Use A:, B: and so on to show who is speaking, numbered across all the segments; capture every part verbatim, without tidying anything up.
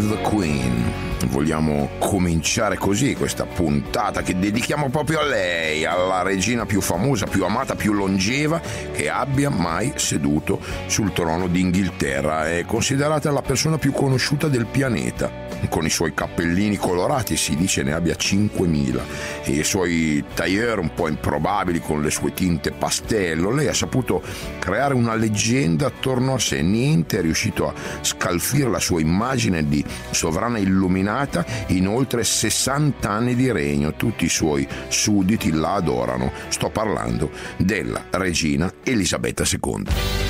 A: the Queen. Vogliamo cominciare così questa puntata che dedichiamo proprio a lei, alla regina più famosa, più amata, più longeva che abbia mai seduto sul trono d'Inghilterra. È considerata la persona più conosciuta del pianeta. Con i suoi cappellini colorati si dice ne abbia cinquemila e i suoi tailleur un po' improbabili con le sue tinte pastello. Lei ha saputo creare una leggenda attorno a sé. Niente è riuscito a scalfire la sua immagine di sovrana illuminata in oltre sessanta anni di regno. Tutti i suoi sudditi la adorano. Sto parlando della regina Elisabetta seconda.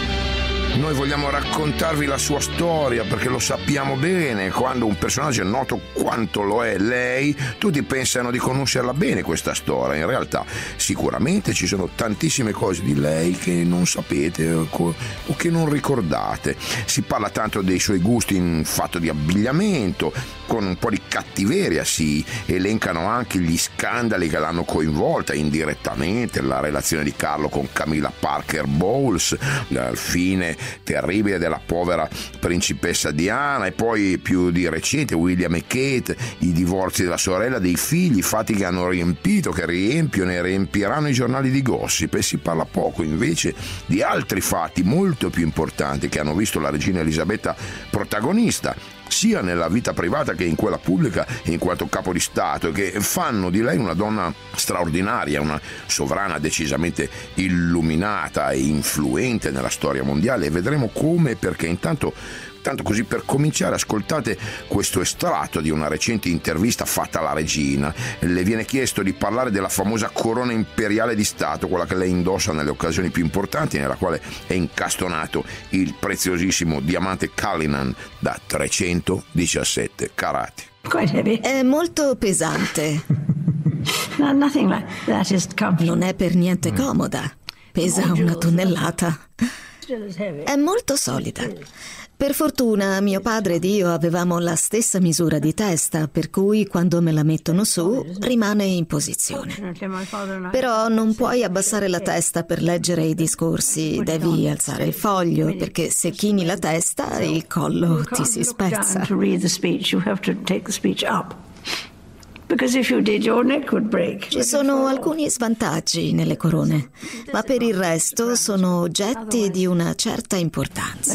A: Noi vogliamo raccontarvi la sua storia perché lo sappiamo bene, quando un personaggio è noto quanto lo è lei, tutti pensano di conoscerla bene questa storia. In realtà sicuramente ci sono tantissime cose di lei che non sapete o che non ricordate. Si parla tanto dei suoi gusti in fatto di abbigliamento, con un po' di cattiveria si elencano anche gli scandali che l'hanno coinvolta indirettamente, la relazione di Carlo con Camilla Parker Bowles, la fine terribile della povera principessa Diana e poi più di recente William e Kate, i divorzi della sorella, dei figli, fatti che hanno riempito, che riempiono e riempiranno i giornali di gossip. E si parla poco invece di altri fatti molto più importanti che hanno visto la regina Elisabetta protagonista sia nella vita privata che in quella pubblica in quanto capo di Stato, e che fanno di lei una donna straordinaria, una sovrana decisamente illuminata e influente nella storia mondiale. E vedremo come e perché. Intanto Tanto così per cominciare ascoltate questo estratto di una recente intervista fatta alla regina. Le viene chiesto di parlare della famosa corona imperiale di Stato, quella che lei indossa nelle occasioni più importanti, nella quale è incastonato il preziosissimo diamante Cullinan da trecentodiciassette carati.
B: È molto pesante. Non è per niente comoda. Pesa una tonnellata. È molto solida. Per fortuna mio padre ed io avevamo la stessa misura di testa, per cui quando me la mettono su rimane in posizione. Però non puoi abbassare la testa per leggere i discorsi, devi alzare il foglio, perché se chini la testa il collo ti si spezza. Ci sono alcuni svantaggi nelle corone, ma per il resto sono oggetti di una certa importanza.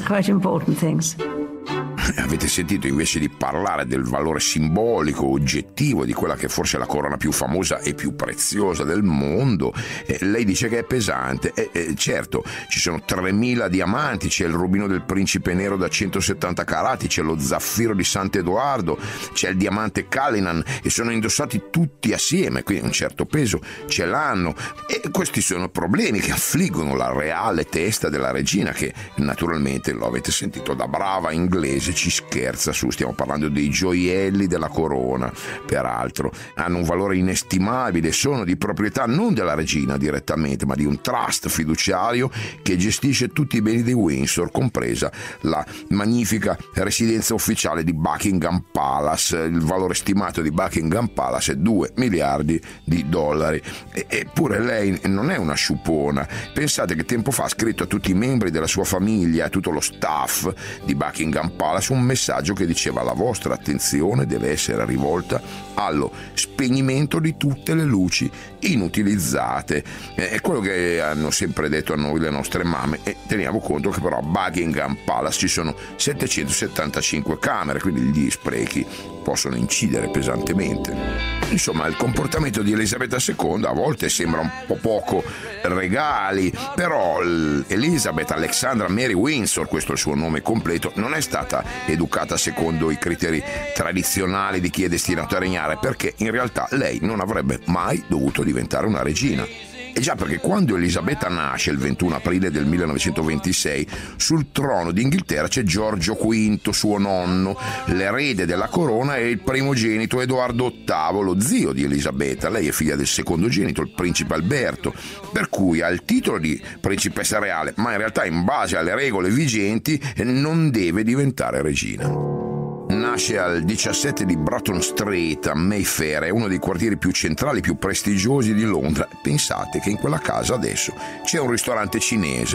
A: Avete sentito, invece di parlare del valore simbolico, oggettivo di quella che forse è la corona più famosa e più preziosa del mondo, eh, lei dice che è pesante. Eh, eh, certo, ci sono tremila diamanti, c'è il rubino del principe nero da centosettanta carati, c'è lo zaffiro di Sant'Edoardo, c'è il diamante Cullinan e sono indossati tutti assieme, quindi un certo peso ce l'hanno. E questi sono problemi che affliggono la reale testa della regina, che naturalmente, lo avete sentito, da brava inglese ci scherza su. Stiamo parlando dei gioielli della corona, peraltro hanno un valore inestimabile, sono di proprietà non della regina direttamente, ma di un trust fiduciario che gestisce tutti i beni di Windsor, compresa la magnifica residenza ufficiale di Buckingham Palace. Il valore stimato di Buckingham Palace è due miliardi di dollari. E- eppure lei non è una sciupona. Pensate che tempo fa ha scritto a tutti i membri della sua famiglia, a tutto lo staff di Buckingham Palace, un messaggio che diceva: la vostra attenzione deve essere rivolta allo spegnimento di tutte le luci inutilizzate. È quello che hanno sempre detto a noi le nostre mamme, e teniamo conto che però a Buckingham Palace ci sono settecentosettantacinque camere, quindi gli sprechi possono incidere pesantemente. Insomma, il comportamento di Elisabetta seconda a volte sembra un po' poco regali, però Elizabeth Alexandra Mary Windsor, questo è il suo nome completo, non è stata educata secondo i criteri tradizionali di chi è destinato a regnare, perché in realtà lei non avrebbe mai dovuto diventare una regina. E già perché quando Elisabetta nasce il ventuno aprile del millenovecentoventisei, sul trono d'Inghilterra c'è Giorgio quinto, suo nonno, l'erede della corona, e il primogenito Edoardo ottavo, lo zio di Elisabetta. Lei è figlia del secondogenito, il principe Alberto, per cui ha il titolo di principessa reale, ma in realtà in base alle regole vigenti non deve diventare regina. Nasce al diciassette di Bruton Street a Mayfair, è uno dei quartieri più centrali, più prestigiosi di Londra. Pensate che in quella casa adesso c'è un ristorante cinese.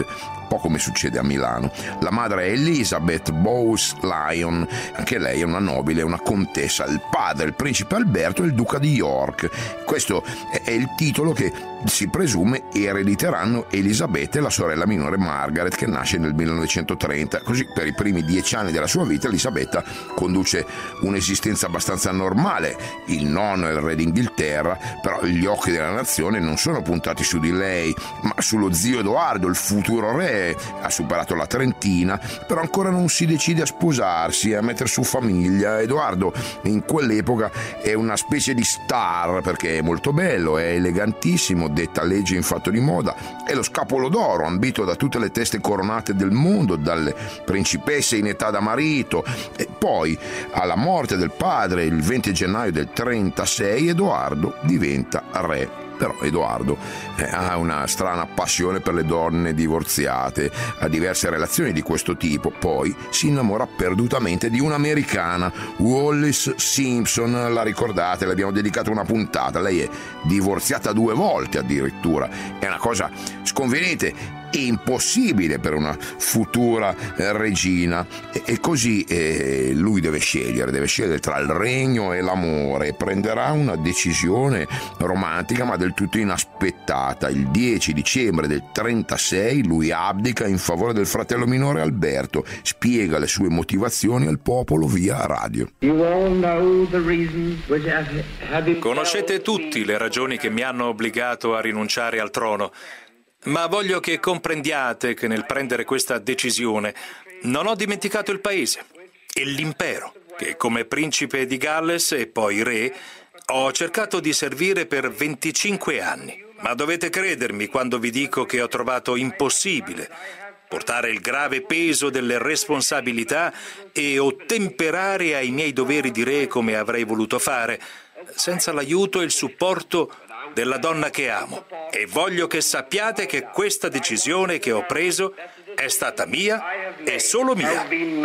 A: po' come succede a Milano. La madre è Elizabeth Bowes-Lyon, anche lei è una nobile, una contessa. Il padre, il principe Alberto, è il duca di York. Questo è il titolo che si presume erediteranno Elisabetta e la sorella minore Margaret, che nasce nel millenovecentotrenta. Così per i primi dieci anni della sua vita Elisabetta conduce un'esistenza abbastanza normale. Il nonno è il re d'Inghilterra, però gli occhi della nazione non sono puntati su di lei, ma sullo zio Edoardo, il futuro re. Ha superato la trentina, però ancora non si decide a sposarsi, a mettere su famiglia. Edoardo in quell'epoca è una specie di star, perché è molto bello, è elegantissimo, detta legge in fatto di moda, è lo scapolo d'oro ambito da tutte le teste coronate del mondo, dalle principesse in età da marito. E poi, alla morte del padre il venti gennaio del trentasei, Edoardo diventa re. Però Edoardo eh, ha una strana passione per le donne divorziate, ha diverse relazioni di questo tipo, poi si innamora perdutamente di un'americana, Wallis Simpson. La ricordate? Le abbiamo dedicato una puntata. Lei è divorziata due volte addirittura, è una cosa sconveniente, impossibile per una futura eh, regina, e, e così eh, lui deve scegliere deve scegliere tra il regno e l'amore, e prenderà una decisione romantica ma del tutto inaspettata. Il dieci dicembre del trentasei lui abdica in favore del fratello minore Alberto, spiega le sue motivazioni al popolo via radio.
C: Conoscete tutti le ragioni che mi hanno obbligato a rinunciare al trono, ma voglio che comprendiate che nel prendere questa decisione non ho dimenticato il paese e l'impero, che come principe di Galles e poi re ho cercato di servire per venticinque anni. Ma dovete credermi quando vi dico che ho trovato impossibile portare il grave peso delle responsabilità e ottemperare ai miei doveri di re come avrei voluto fare, senza l'aiuto e il supporto della donna che amo, e voglio che sappiate che questa decisione che ho preso è stata mia e solo mia.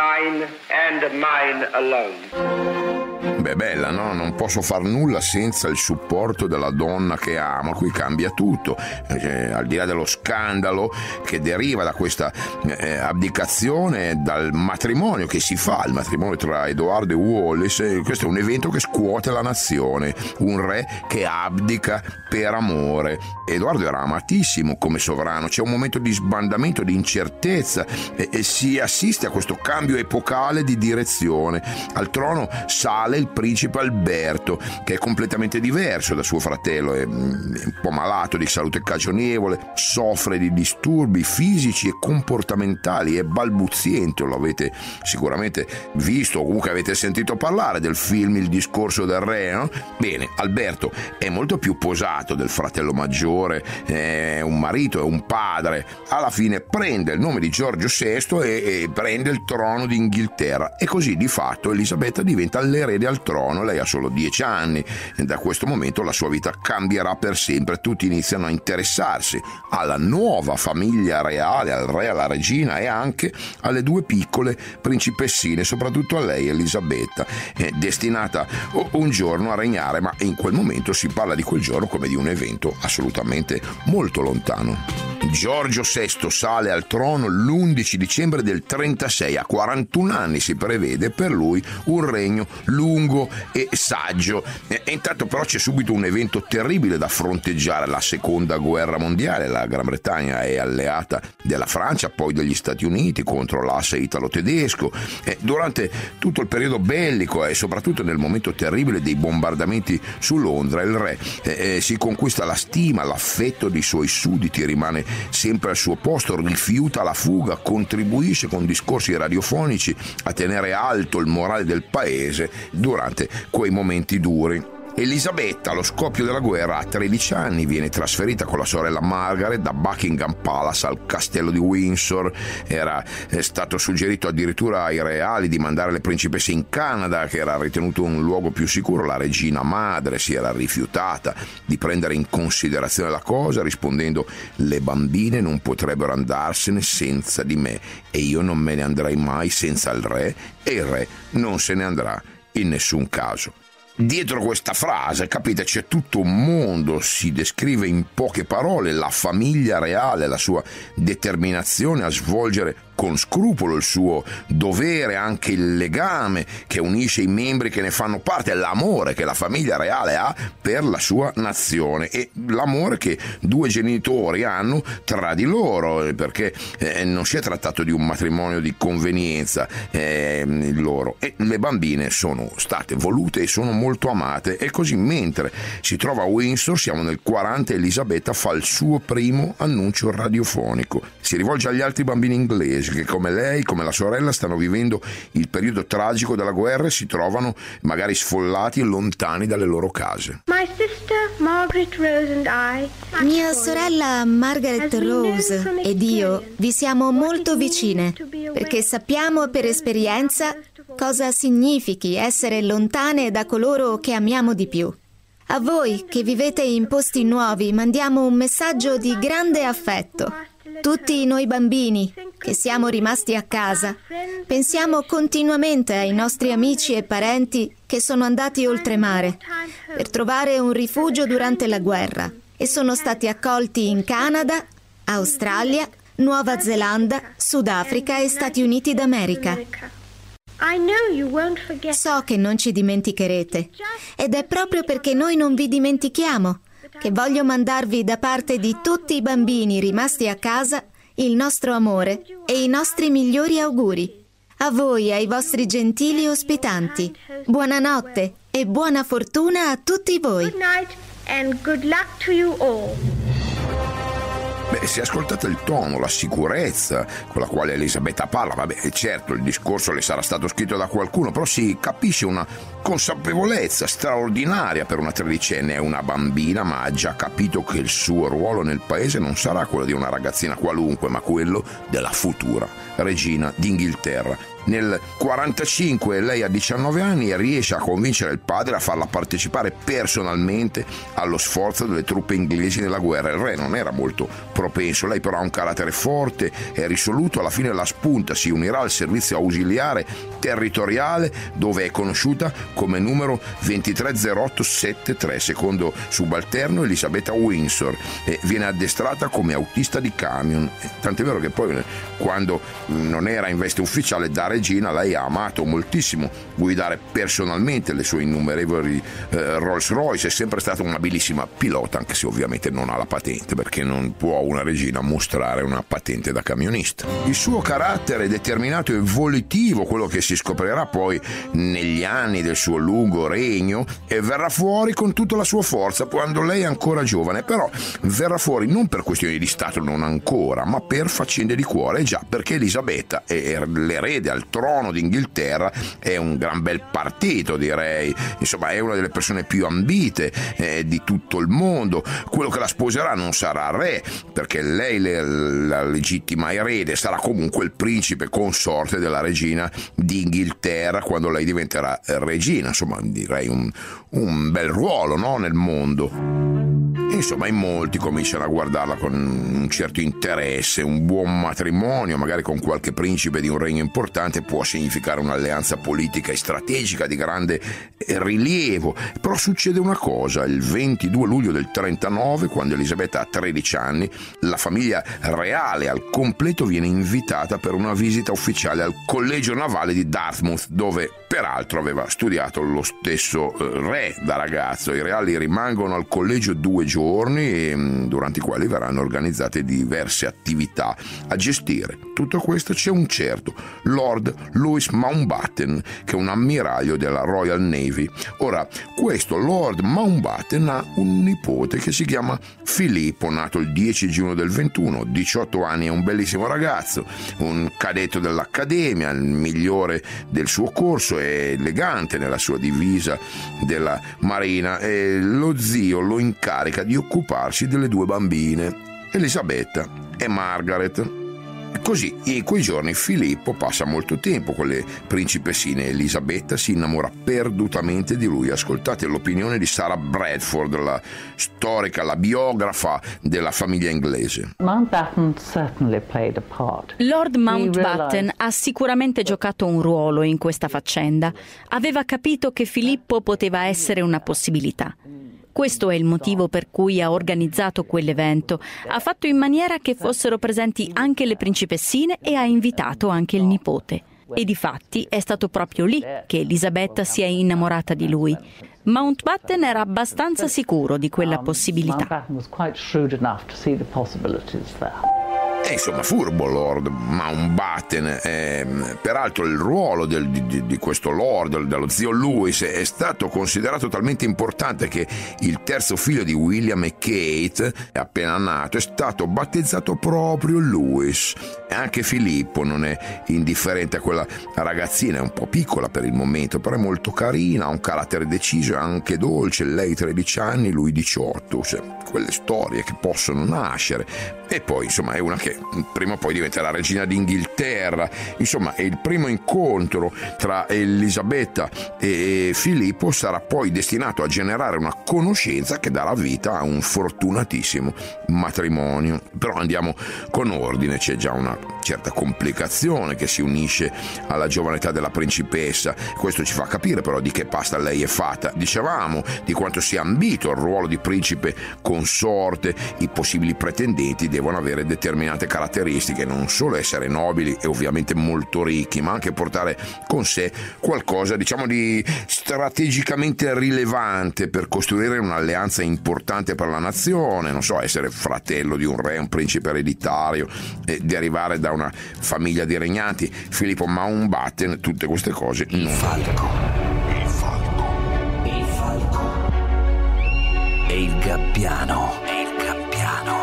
A: Beh, bella, no? Non posso far nulla senza il supporto della donna che amo. Qui cambia tutto, eh, al di là dello scandalo che deriva da questa eh, abdicazione, dal matrimonio che si fa, il matrimonio tra Edoardo e Wallis. Eh, questo è un evento che scuote la nazione, un re che abdica per amore. Edoardo era amatissimo come sovrano, c'è un momento di sbandamento, di incertezza, e, e si assiste a questo cambio epocale di direzione. Al trono sale il principe Alberto, che è completamente diverso da suo fratello, è un po' malato di salute cagionevole, soffre di disturbi fisici e comportamentali, è balbuziente. Lo avete sicuramente visto, o comunque avete sentito parlare del film Il discorso del re, no? Bene, Alberto è molto più posato del fratello maggiore, è un marito, è un padre. Alla fine prende il nome di Giorgio sesto e, e prende il trono d'Inghilterra, e così di fatto Elisabetta diventa l'erede al trono. Lei ha solo dieci anni e da questo momento la sua vita cambierà per sempre. Tutti iniziano a interessarsi alla nuova famiglia reale, al re, alla regina e anche alle due piccole principessine, soprattutto a lei, Elisabetta, è destinata un giorno a regnare, ma in quel momento si parla di quel giorno come di un evento assolutamente molto lontano. Giorgio sesto sale al trono l'undici dicembre del trentasei, a quarantuno anni si prevede per lui un regno lungo e saggio. E intanto però c'è subito un evento terribile da fronteggiare: la seconda guerra mondiale. La Gran Bretagna è alleata della Francia, poi degli Stati Uniti, contro l'asse italo-tedesco. E durante tutto il periodo bellico e soprattutto nel momento terribile dei bombardamenti su Londra, il re eh, si conquista la stima, l'affetto dei suoi sudditi, rimane sempre al suo posto, rifiuta la fuga, contribuisce con discorsi radiofonici a tenere alto il morale del paese durante quei momenti duri. Elisabetta, allo scoppio della guerra, a tredici anni, viene trasferita con la sorella Margaret da Buckingham Palace al castello di Windsor. Era stato suggerito addirittura ai reali di mandare le principesse in Canada, che era ritenuto un luogo più sicuro. La regina madre si era rifiutata di prendere in considerazione la cosa, rispondendo: le bambine non potrebbero andarsene senza di me, e io non me ne andrei mai senza il re, e il re non se ne andrà in nessun caso. dietro questa frase, capite, c'è tutto un mondo, si descrive in poche parole la famiglia reale, la sua determinazione a svolgere con scrupolo il suo dovere, anche il legame che unisce i membri che ne fanno parte, l'amore che la famiglia reale ha per la sua nazione e l'amore che due genitori hanno tra di loro, perché eh, non si è trattato di un matrimonio di convenienza eh, loro, e le bambine sono state volute e sono molto amate. E così, mentre si trova a Windsor, siamo nel quaranta, Elisabetta fa il suo primo annuncio radiofonico, si rivolge agli altri bambini inglesi che come lei, come la sorella, stanno vivendo il periodo tragico della guerra e si trovano magari sfollati e lontani dalle loro case.
D: My sister Margaret Rose and I,
B: Mia sorella Margaret Rose ed io vi siamo molto vicine perché sappiamo per esperienza cosa significhi essere lontane da coloro che amiamo di più. A voi che vivete in posti nuovi mandiamo un messaggio di grande affetto. Tutti noi bambini che siamo rimasti a casa pensiamo continuamente ai nostri amici e parenti che sono andati oltremare per trovare un rifugio durante la guerra e sono stati accolti in Canada, Australia, Nuova Zelanda, Sudafrica e Stati Uniti d'America. So che non ci dimenticherete ed è proprio perché noi non vi dimentichiamo che voglio mandarvi da parte di tutti i bambini rimasti a casa il nostro amore e i nostri migliori auguri. A voi e ai vostri gentili ospitanti. Buonanotte e buona fortuna a tutti voi.
D: Good night and good luck to you all.
A: Beh, se ascoltate il tono, la sicurezza con la quale Elisabetta parla, vabbè, certo, il discorso le sarà stato scritto da qualcuno, però si capisce una consapevolezza straordinaria per una tredicenne. È una bambina, ma ha già capito che il suo ruolo nel paese non sarà quello di una ragazzina qualunque, ma quello della futura regina d'Inghilterra. Nel quarantacinque lei ha diciannove anni e riesce a convincere il padre a farla partecipare personalmente allo sforzo delle truppe inglesi nella guerra. Il re non era molto propenso, lei però ha un carattere forte e risoluto. Alla fine la spunta, si unirà al servizio ausiliare territoriale, dove è conosciuta come numero ventitré zero otto settantatré, secondo subalterno Elisabetta Windsor, e viene addestrata come autista di camion. Tant'è vero che poi, quando non era in veste ufficiale da regina, lei ha amato moltissimo guidare personalmente le sue innumerevoli eh, Rolls Royce. È sempre stata un'abilissima pilota, anche se ovviamente non ha la patente, perché non può una regina mostrare una patente da camionista. Il suo carattere determinato e volitivo, quello che si scoprirà poi negli anni del suo lungo regno, e verrà fuori con tutta la sua forza quando lei è ancora giovane. Però verrà fuori non per questioni di stato, non ancora, ma per faccende di cuore. Già, perché Elisabetta è l'erede al trono d'Inghilterra, è un gran bel partito, direi, insomma è una delle persone più ambite eh, di tutto il mondo. Quello che la sposerà non sarà re, perché lei, le, la legittima erede, sarà comunque il principe consorte della regina d'Inghilterra quando lei diventerà regina. Insomma, direi un, un bel ruolo, no, nel mondo. Insomma, in molti cominciano a guardarla con un certo interesse. Un buon matrimonio, magari con qualche principe di un regno importante, può significare un'alleanza politica e strategica di grande rilievo. Però succede una cosa: il ventidue luglio del trentanove, quando Elisabetta ha tredici anni, la famiglia reale al completo viene invitata per una visita ufficiale al collegio navale di Dartmouth, dove peraltro aveva studiato lo stesso re da ragazzo. I reali rimangono al collegio due giorni, durante i quali verranno organizzate diverse attività. A gestire tutto questo c'è un certo Lord Louis Mountbatten, che è un ammiraglio della Royal Navy. Ora, questo Lord Mountbatten ha un nipote che si chiama Filippo, nato il dieci giugno del ventuno, diciotto anni, è un bellissimo ragazzo, un cadetto dell'accademia, il migliore del suo corso, è elegante nella sua divisa della marina, e lo zio lo incarica di occuparsi delle due bambine, Elisabetta e Margaret. Così, in quei giorni Filippo passa molto tempo con le principessine. Elisabetta si innamora perdutamente di lui. Ascoltate l'opinione di Sarah Bradford, la storica, la biografa della famiglia inglese.
E: Mountbatten certainly played a part.
F: Lord Mountbatten ha sicuramente giocato un ruolo in questa faccenda. Aveva capito che Filippo poteva essere una possibilità. Questo è il motivo per cui ha organizzato quell'evento. Ha fatto in maniera che fossero presenti anche le principessine e ha invitato anche il nipote. E difatti è stato proprio lì che Elisabetta si è innamorata di lui. Mountbatten era abbastanza sicuro di quella possibilità.
A: E insomma, furbo Lord Mountbatten. Eh, peraltro il ruolo del, di, di questo Lord, dello zio Louis, è stato considerato talmente importante che il terzo figlio di William e Kate, appena nato, è stato battezzato proprio Louis. E anche Filippo non è indifferente a quella ragazzina, è un po' piccola per il momento, però è molto carina, ha un carattere deciso e anche dolce. Lei tredici anni, lui diciotto, cioè, quelle storie che possono nascere. E poi insomma è una che prima o poi diventerà regina d'Inghilterra. Insomma, è il primo incontro tra Elisabetta e Filippo sarà poi destinato a generare una conoscenza che darà vita a un fortunatissimo matrimonio. Però andiamo con ordine, c'è già una certa complicazione che si unisce alla giovane età della principessa. Questo ci fa capire però di che pasta lei è fatta. Dicevamo di quanto sia ambito il ruolo di principe consorte. I possibili pretendenti devono avere determinate caratteristiche, non solo essere nobili e ovviamente molto ricchi, ma anche portare con sé qualcosa, diciamo, di strategicamente rilevante per costruire un'alleanza importante per la nazione, non so, essere fratello di un re, un principe ereditario, e derivare da una famiglia di regnanti. Filippo Mountbatten tutte queste cose non
G: il falco, il falco, il falco e il gabbiano, e il gabbiano.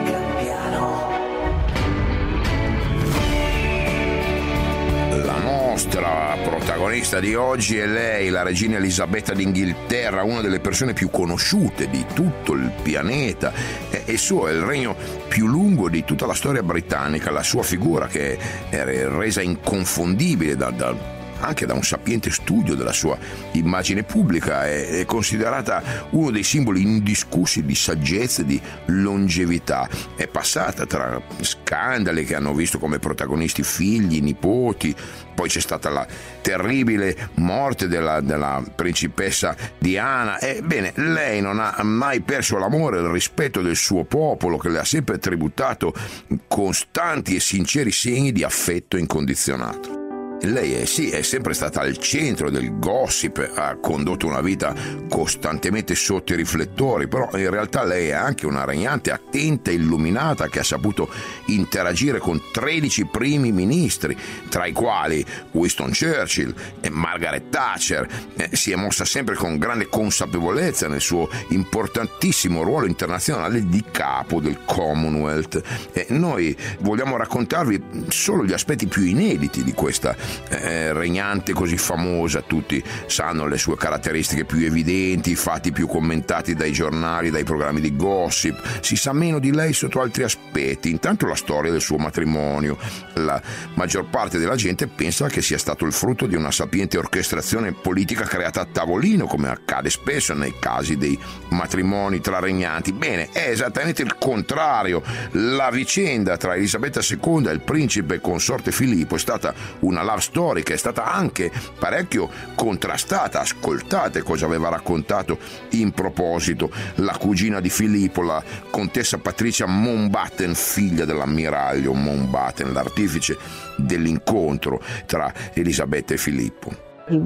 A: La nostra protagonista di oggi è lei, la regina Elisabetta d'Inghilterra, una delle persone più conosciute di tutto il pianeta. Il suo è il regno più lungo di tutta la storia britannica. La sua figura, che è resa inconfondibile da, da anche da un sapiente studio della sua immagine pubblica, è considerata uno dei simboli indiscussi di saggezza e di longevità. È passata tra scandali che hanno visto come protagonisti figli, nipoti, poi c'è stata la terribile morte della, della principessa Diana. Ebbene, lei non ha mai perso l'amore e il rispetto del suo popolo, che le ha sempre tributato costanti e sinceri segni di affetto incondizionato. Lei è, sì, è sempre stata al centro del gossip, ha condotto una vita costantemente sotto i riflettori, però in realtà lei è anche una regnante attenta e illuminata che ha saputo interagire con tredici primi ministri, tra i quali Winston Churchill e Margaret Thatcher. Eh, si è mossa sempre con grande consapevolezza nel suo importantissimo ruolo internazionale di capo del Commonwealth. Eh, noi vogliamo raccontarvi solo gli aspetti più inediti di questa Eh, regnante così famosa. Tutti sanno le sue caratteristiche più evidenti, i fatti più commentati dai giornali, dai programmi di gossip. Si sa meno di lei sotto altri aspetti. Intanto la storia del suo matrimonio. La maggior parte della gente pensa che sia stato il frutto di una sapiente orchestrazione politica creata a tavolino, come accade spesso nei casi dei matrimoni tra regnanti. Bene, è esattamente il contrario. La vicenda tra Elisabetta seconda e il principe consorte Filippo è stata una love story che è stata anche parecchio contrastata. Ascoltate cosa aveva raccontato in proposito la cugina di Filippo, la contessa Patricia Mountbatten, figlia dell'ammiraglio Mountbatten, l'artefice dell'incontro tra Elisabetta e Filippo.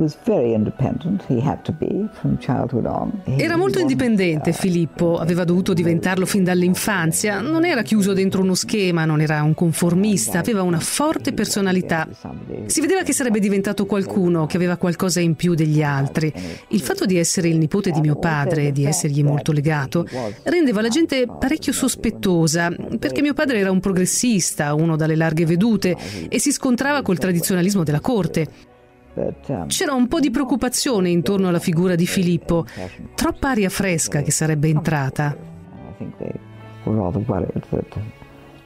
H: Era molto indipendente Filippo, aveva dovuto diventarlo fin dall'infanzia, non era chiuso dentro uno schema, non era un conformista, aveva una forte personalità. Si vedeva che sarebbe diventato qualcuno, che aveva qualcosa in più degli altri. Il fatto di essere il nipote di mio padre, di essergli molto legato, rendeva la gente parecchio sospettosa, perché mio padre era un progressista, uno dalle larghe vedute, e si scontrava col tradizionalismo della corte. C'era un po' di preoccupazione intorno alla figura di Filippo, troppa aria fresca che sarebbe entrata.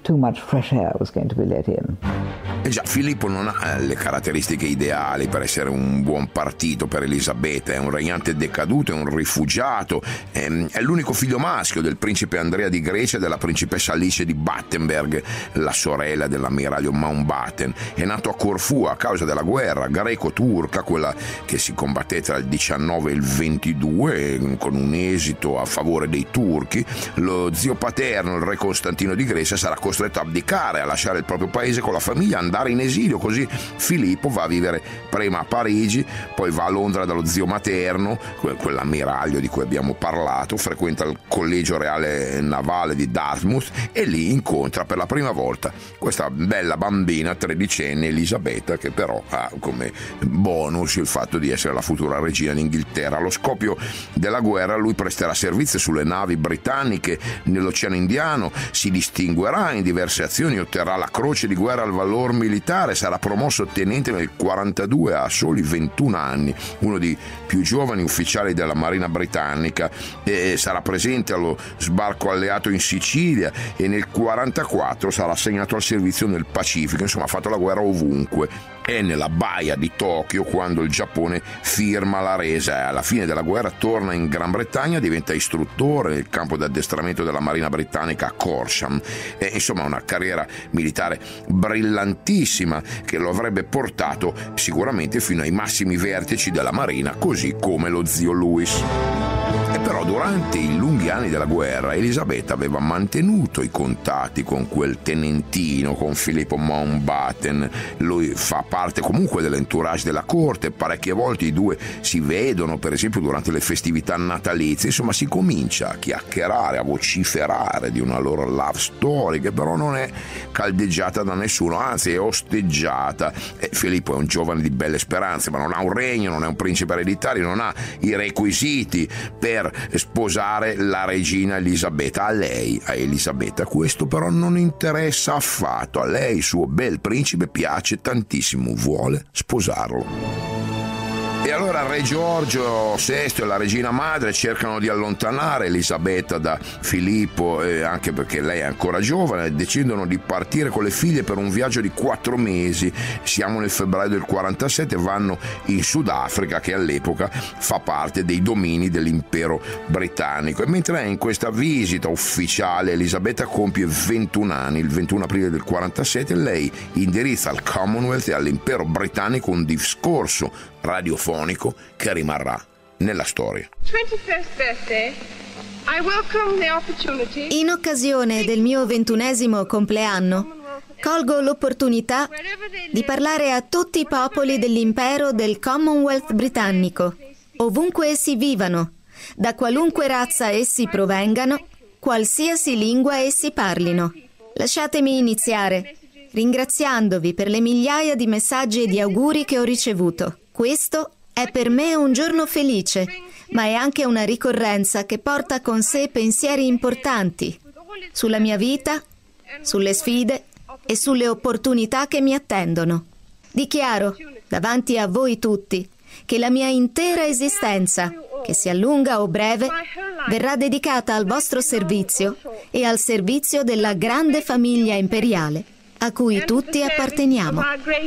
E: too much fresh air was going to be let in.
A: E già, Filippo non ha le caratteristiche ideali per essere un buon partito per Elisabetta, è un regnante decaduto, è un rifugiato, è, è l'unico figlio maschio del principe Andrea di Grecia e della principessa Alice di Battenberg, la sorella dell'ammiraglio Mountbatten. È nato a Corfù a causa della guerra greco-turca, quella che si combatté tra il diciannove e il ventidue, con un esito a favore dei turchi. Lo zio paterno, il re Costantino di Grecia, sarà costretto a abdicare, a lasciare il proprio paese con la famiglia, andare in esilio, così Filippo va a vivere prima a Parigi, poi va a Londra dallo zio materno, quell'ammiraglio di cui abbiamo parlato, frequenta il collegio reale navale di Dartmouth e lì incontra per la prima volta questa bella bambina tredicenne Elisabetta, che però ha come bonus il fatto di essere la futura regina d'Inghilterra. Allo scoppio della guerra lui presterà servizio sulle navi britanniche nell'Oceano Indiano, si distinguerà in diverse azioni, otterrà la croce di guerra al valor militare, sarà promosso tenente nel quarantadue a soli ventuno anni, uno dei più giovani ufficiali della Marina britannica, e sarà presente allo sbarco alleato in Sicilia e nel quarantaquattro sarà assegnato al servizio nel Pacifico, insomma ha fatto la guerra ovunque. È nella baia di Tokyo quando il Giappone firma la resa e alla fine della guerra torna in Gran Bretagna, diventa istruttore nel campo di addestramento della Marina britannica a Corsham. E, insomma una carriera militare brillantissima che lo avrebbe portato sicuramente fino ai massimi vertici della Marina, così come lo zio Louis. E però durante i lunghi anni della guerra Elisabetta aveva mantenuto i contatti con quel tenentino, con Filippo Mountbatten. Lui fa parte comunque dell'entourage della corte, parecchie volte i due si vedono, per esempio durante le festività natalizie, insomma si comincia a chiacchierare, a vociferare di una loro love story che però non è caldeggiata da nessuno, anzi è osteggiata. E Filippo è un giovane di belle speranze, ma non ha un regno, non è un principe ereditario, non ha i requisiti per sposare la regina Elisabetta. A lei, a Elisabetta, questo però non interessa affatto. A lei il suo bel principe piace tantissimo, vuole sposarlo. E allora il re Giorgio sesto e la regina madre cercano di allontanare Elisabetta da Filippo, eh, anche perché lei è ancora giovane, e decidono di partire con le figlie per un viaggio di quattro mesi. Siamo nel febbraio del quarantasette, vanno in Sudafrica, che all'epoca fa parte dei domini dell'impero britannico. E mentre è in questa visita ufficiale Elisabetta compie ventuno anni, il ventuno aprile del quarantasette, lei indirizza al Commonwealth e all'impero britannico un discorso radiofonico che rimarrà nella storia.
B: In occasione del mio ventunesimo compleanno, colgo l'opportunità di parlare a tutti i popoli dell'impero del Commonwealth britannico, ovunque essi vivano, da qualunque razza essi provengano, qualsiasi lingua essi parlino. Lasciatemi iniziare ringraziandovi per le migliaia di messaggi e di auguri che ho ricevuto. Questo è per me un giorno felice, ma è anche una ricorrenza che porta con sé pensieri importanti sulla mia vita, sulle sfide e sulle opportunità che mi attendono. Dichiaro davanti a voi tutti che la mia intera esistenza, che sia lunga o breve, verrà dedicata al vostro servizio e al servizio della grande famiglia imperiale a cui tutti apparteniamo.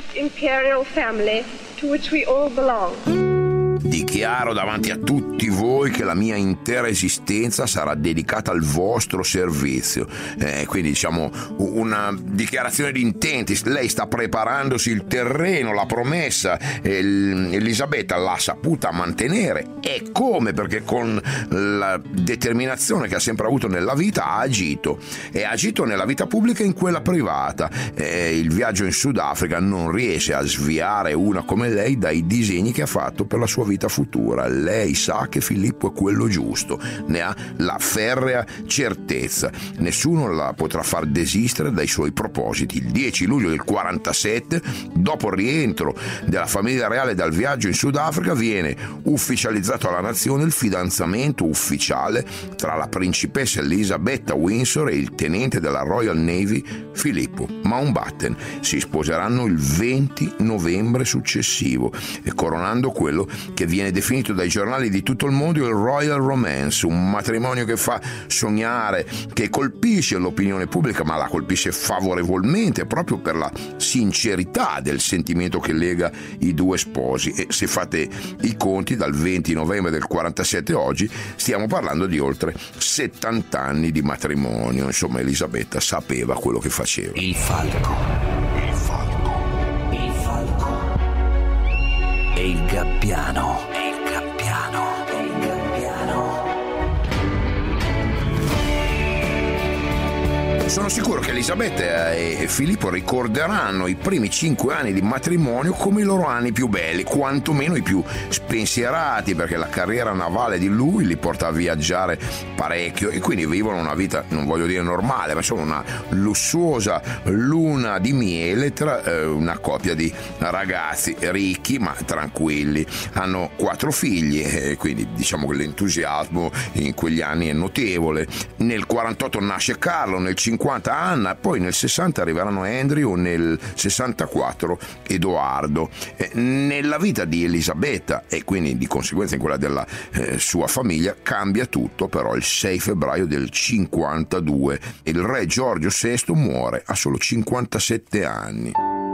A: Dichiaro davanti a tutti voi che la mia intera esistenza sarà dedicata al vostro servizio. Eh, quindi diciamo una dichiarazione di intenti. Lei sta preparandosi il terreno, la promessa. Elisabetta l'ha saputa mantenere. E come? Perché con la determinazione che ha sempre avuto nella vita ha agito. E ha agito nella vita pubblica e in quella privata. Eh, il viaggio in Sudafrica non riesce a sviare una come lei dai disegni che ha fatto per la sua vita futura. Lei sa che Filippo è quello giusto, ne ha la ferrea certezza. Nessuno la potrà far desistere dai suoi propositi. Il dieci luglio del quarantasette, dopo il rientro della famiglia reale dal viaggio in Sudafrica, viene ufficializzato alla nazione il fidanzamento ufficiale tra la principessa Elisabetta Windsor e il tenente della Royal Navy Filippo Mountbatten. Si sposeranno il venti novembre successivo, coronando quello che viene definito dai giornali di tutto il mondo il Royal Romance, un matrimonio che fa sognare, che colpisce l'opinione pubblica, ma la colpisce favorevolmente proprio per la sincerità del sentimento che lega i due sposi. E se fate i conti, dal venti novembre del quarantasette oggi stiamo parlando di oltre settanta anni di matrimonio. Insomma, Elisabetta sapeva quello che faceva.
G: Il falco, il falco, il falco e il gabbiano, e il gabbiano, e il gabbiano.
A: Sono sicuro che Elisabetta e Filippo ricorderanno i primi cinque anni di matrimonio come i loro anni più belli, quantomeno i più spensierati, perché la carriera navale di lui li porta a viaggiare parecchio e quindi vivono una vita, non voglio dire normale, ma insomma una lussuosa luna di miele tra eh, una coppia di ragazzi ricchi ma tranquilli. Hanno quattro figli e quindi diciamo che l'entusiasmo in quegli anni è notevole. Nel quarantotto nasce Carlo, nel cinquanta Anna, poi nel sessanta arriveranno Andrew, nel sessantaquattro Edoardo. Eh, nella vita di Elisabetta e quindi di conseguenza in quella della eh, sua famiglia cambia tutto però il sei febbraio del cinquantadue. Il re Giorgio sesto muore a solo cinquantasette anni.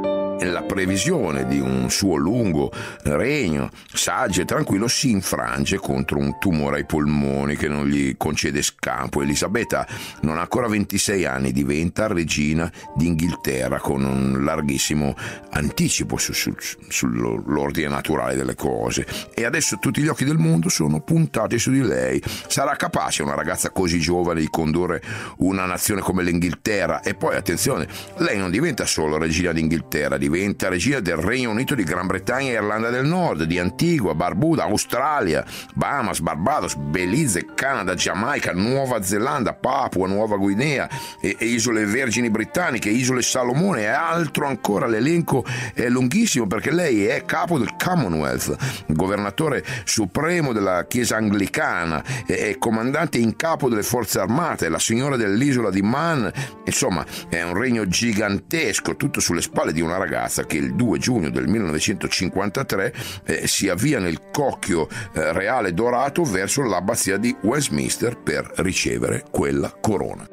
A: La previsione di un suo lungo regno saggio e tranquillo si infrange contro un tumore ai polmoni che non gli concede scampo. Elisabetta non ha ancora ventisei anni, diventa regina d'Inghilterra con un larghissimo anticipo su, su, sull'ordine naturale delle cose, e adesso tutti gli occhi del mondo sono puntati su di lei. Sarà capace una ragazza così giovane di condurre una nazione come l'Inghilterra? E poi attenzione, lei non diventa solo regina d'Inghilterra, diventa regina del Regno Unito di Gran Bretagna e Irlanda del Nord, di Antigua, Barbuda, Australia, Bahamas, Barbados, Belize, Canada, Giamaica, Nuova Zelanda, Papua Nuova Guinea, e, e Isole Vergini Britanniche, Isole Salomone e altro ancora. L'elenco è lunghissimo perché lei è capo del Commonwealth, governatore supremo della Chiesa Anglicana, è, è comandante in capo delle forze armate, la signora dell'isola di Man. Insomma, è un regno gigantesco, tutto sulle spalle di una ragazza che il due giugno del millenovecentocinquantatré eh, si avvia nel cocchio eh, reale dorato verso l'abbazia di Westminster per ricevere quella corona.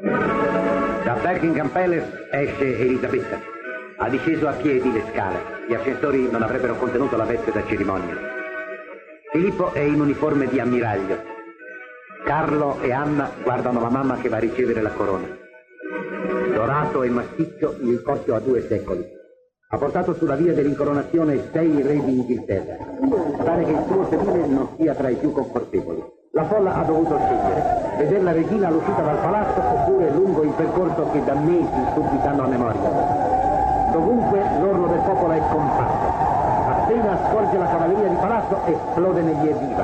I: Da Buckingham Palace esce Elisabetta. Ha disceso a piedi le scale. Gli ascensori non avrebbero contenuto la veste da cerimonia. Filippo è in uniforme di ammiraglio. Carlo e Anna guardano la mamma che va a ricevere la corona. Dorato e massiccio, il cocchio ha due secoli. Ha portato sulla via dell'incoronazione sei re d'Inghilterra. Pare che il suo sedile non sia tra i più confortevoli. La folla ha dovuto scegliere: vedere la regina all'uscita dal palazzo oppure lungo il percorso che da mesi subitano a memoria. Dovunque l'orlo del popolo è compatto. Appena scorge la cavalleria di palazzo esplode negli evviva.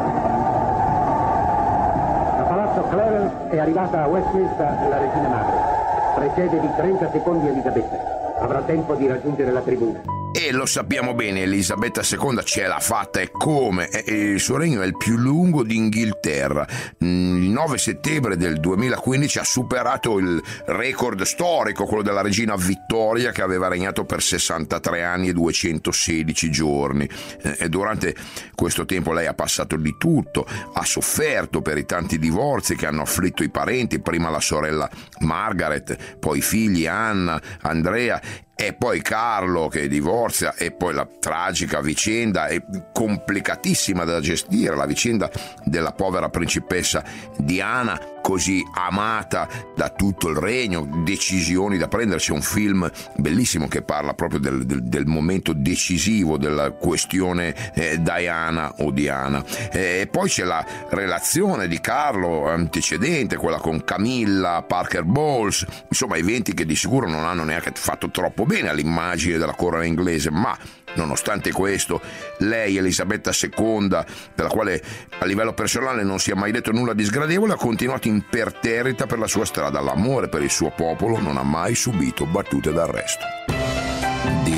I: Da palazzo Clarence è arrivata a Westminster la regina madre. Precede di trenta secondi Elisabetta. Avrà tempo di raggiungere la tribuna.
A: E lo sappiamo bene, Elisabetta seconda ce l'ha fatta, e come. Il suo regno è il più lungo d'Inghilterra. Il nove settembre del duemilaquindici ha superato il record storico, quello della regina Vittoria, che aveva regnato per sessantatré anni e duecentosedici giorni. E durante questo tempo lei ha passato di tutto, ha sofferto per i tanti divorzi che hanno afflitto i parenti, prima la sorella Margaret, poi i figli Anna, Andrea e poi Carlo che divorzia, e poi la tragica vicenda e complicatissima da gestire, la vicenda della povera principessa Diana, così amata da tutto il regno, decisioni da prendere. C'è un film bellissimo che parla proprio del, del, del momento decisivo della questione eh, Diana o Diana. E eh, poi c'è la relazione di Carlo antecedente, quella con Camilla Parker Bowles, insomma eventi che di sicuro non hanno neanche fatto troppo bene all'immagine della corona inglese, ma nonostante questo lei, Elisabetta seconda, per la quale a livello personale non si è mai detto nulla di sgradevole, ha continuato imperterrita per la sua strada. L'amore per il suo popolo non ha mai subito battute d'arresto. Di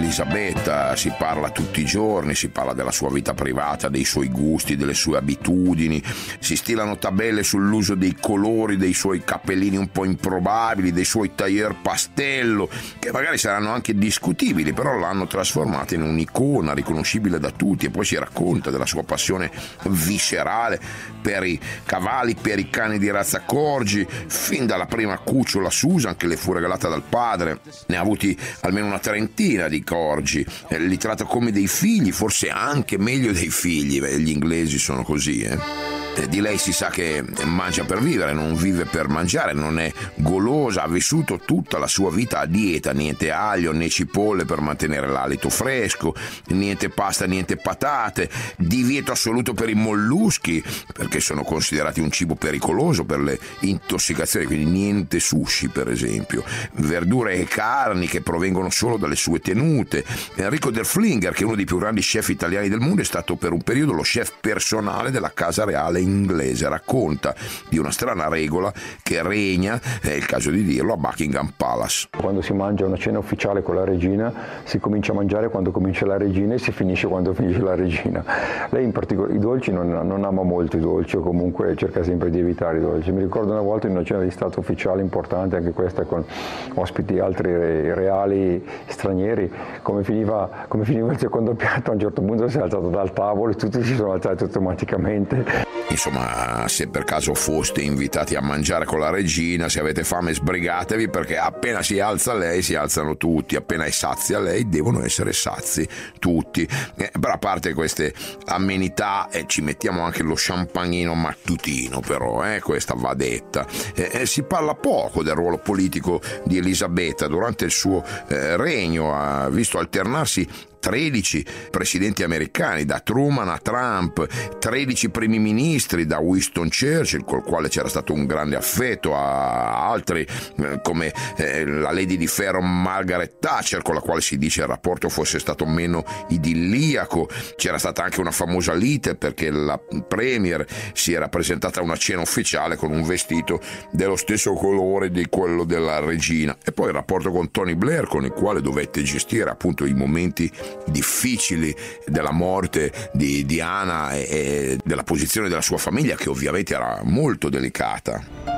A: Elisabetta si parla tutti i giorni, si parla della sua vita privata, dei suoi gusti, delle sue abitudini, si stilano tabelle sull'uso dei colori dei suoi cappellini un po' improbabili, dei suoi tailleur pastello, che magari saranno anche discutibili, però l'hanno trasformata in un'icona riconoscibile da tutti. E poi si racconta della sua passione viscerale per i cavalli, per i cani di razza corgi, fin dalla prima cucciola Susan che le fu regalata dal padre. Ne ha avuti almeno una trentina di corgi, eh, li tratta come dei figli, forse anche meglio dei figli. Beh, gli inglesi sono così, eh. Di lei si sa che mangia per vivere, non vive per mangiare, non è golosa, ha vissuto tutta la sua vita a dieta, niente aglio né cipolle per mantenere l'alito fresco, niente pasta, niente patate, divieto assoluto per i molluschi perché sono considerati un cibo pericoloso per le intossicazioni, quindi niente sushi per esempio, verdure e carni che provengono solo dalle sue tenute. Enrico Derflinger, che è uno dei più grandi chef italiani del mondo, è stato per un periodo lo chef personale della casa reale inglese, racconta di una strana regola che regna, è il caso di dirlo, a Buckingham Palace.
J: Quando si mangia una cena ufficiale con la regina si comincia a mangiare quando comincia la regina e si finisce quando finisce la regina. Lei in particolare i dolci non, non ama molto i dolci, o comunque cerca sempre di evitare i dolci. Mi ricordo una volta in una cena di stato ufficiale importante, anche questa con ospiti altri re, reali stranieri, come finiva, come finiva il secondo piatto, a un certo punto si è alzato dal tavolo e tutti si sono alzati automaticamente.
A: Insomma, se per caso foste invitati a mangiare con la regina, se avete fame sbrigatevi, perché appena si alza lei si alzano tutti, appena è sazia lei devono essere sazi tutti. Eh, però a parte queste amenità eh, ci mettiamo anche lo champagnino mattutino, però eh, questa va detta. Eh, eh, si parla poco del ruolo politico di Elisabetta. Durante il suo eh, regno ha visto alternarsi tredici presidenti americani, da Truman a Trump, tredici primi ministri, da Winston Churchill, col quale c'era stato un grande affetto, a altri eh, come eh, la Lady di Ferro Margaret Thatcher, con la quale si dice il rapporto fosse stato meno idilliaco. C'era stata anche una famosa lite perché la premier si era presentata a una cena ufficiale con un vestito dello stesso colore di quello della regina. E poi il rapporto con Tony Blair, con il quale dovette gestire appunto i momenti difficili della morte di Diana e, e della posizione della sua famiglia, che ovviamente era molto delicata.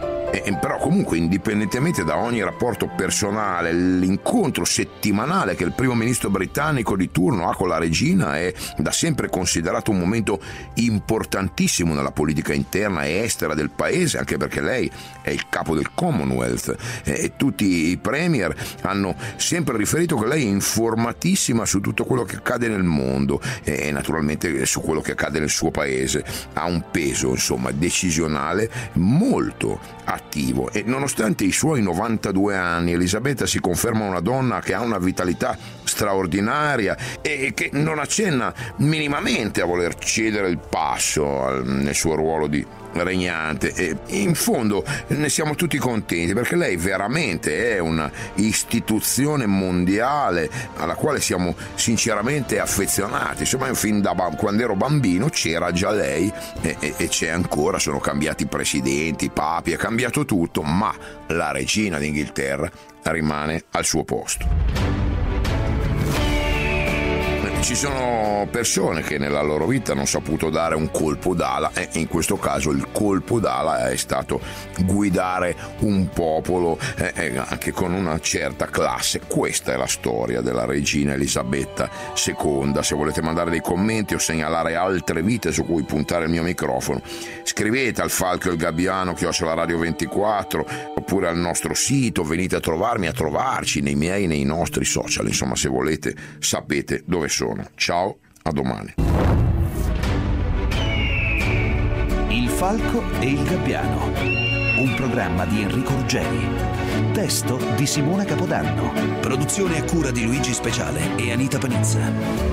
A: E, però comunque, indipendentemente da ogni rapporto personale, l'incontro settimanale che il primo ministro britannico di turno ha con la regina è da sempre considerato un momento importantissimo nella politica interna e estera del paese, anche perché lei è il capo del Commonwealth e, e tutti i premier hanno sempre riferito che lei è informatissima su tutto quello che accade nel mondo e, e naturalmente su quello che accade nel suo paese. Ha un peso, insomma, decisionale molto attivo. E nonostante i suoi novantadue anni, Elisabetta si conferma una donna che ha una vitalità straordinaria e che non accenna minimamente a voler cedere il passo al, nel suo ruolo di regnante. E in fondo ne siamo tutti contenti, perché lei veramente è una istituzione mondiale alla quale siamo sinceramente affezionati. Insomma, fin da quando ero bambino c'era già lei e, e, e c'è ancora. Sono cambiati i presidenti, i papi, è cambiato tutto, ma la regina d'Inghilterra rimane al suo posto. Ci sono persone che nella loro vita hanno saputo dare un colpo d'ala e in questo caso il colpo d'ala è stato guidare un popolo eh, anche con una certa classe. Questa è la storia della regina Elisabetta seconda. Se volete mandare dei commenti o segnalare altre vite su cui puntare il mio microfono, scrivete al Falco e il Gabbiano chiocciola radio ventiquattro oppure al nostro sito. Venite a trovarmi, a trovarci nei miei, nei nostri social. Insomma, se volete sapete dove sono. Ciao, a domani.
G: Il Falco e il Gabbiano, un programma di Enrico Ruggeri, testo di Simona Capodanno, produzione a cura di Luigi Speciale e Anita Panizza.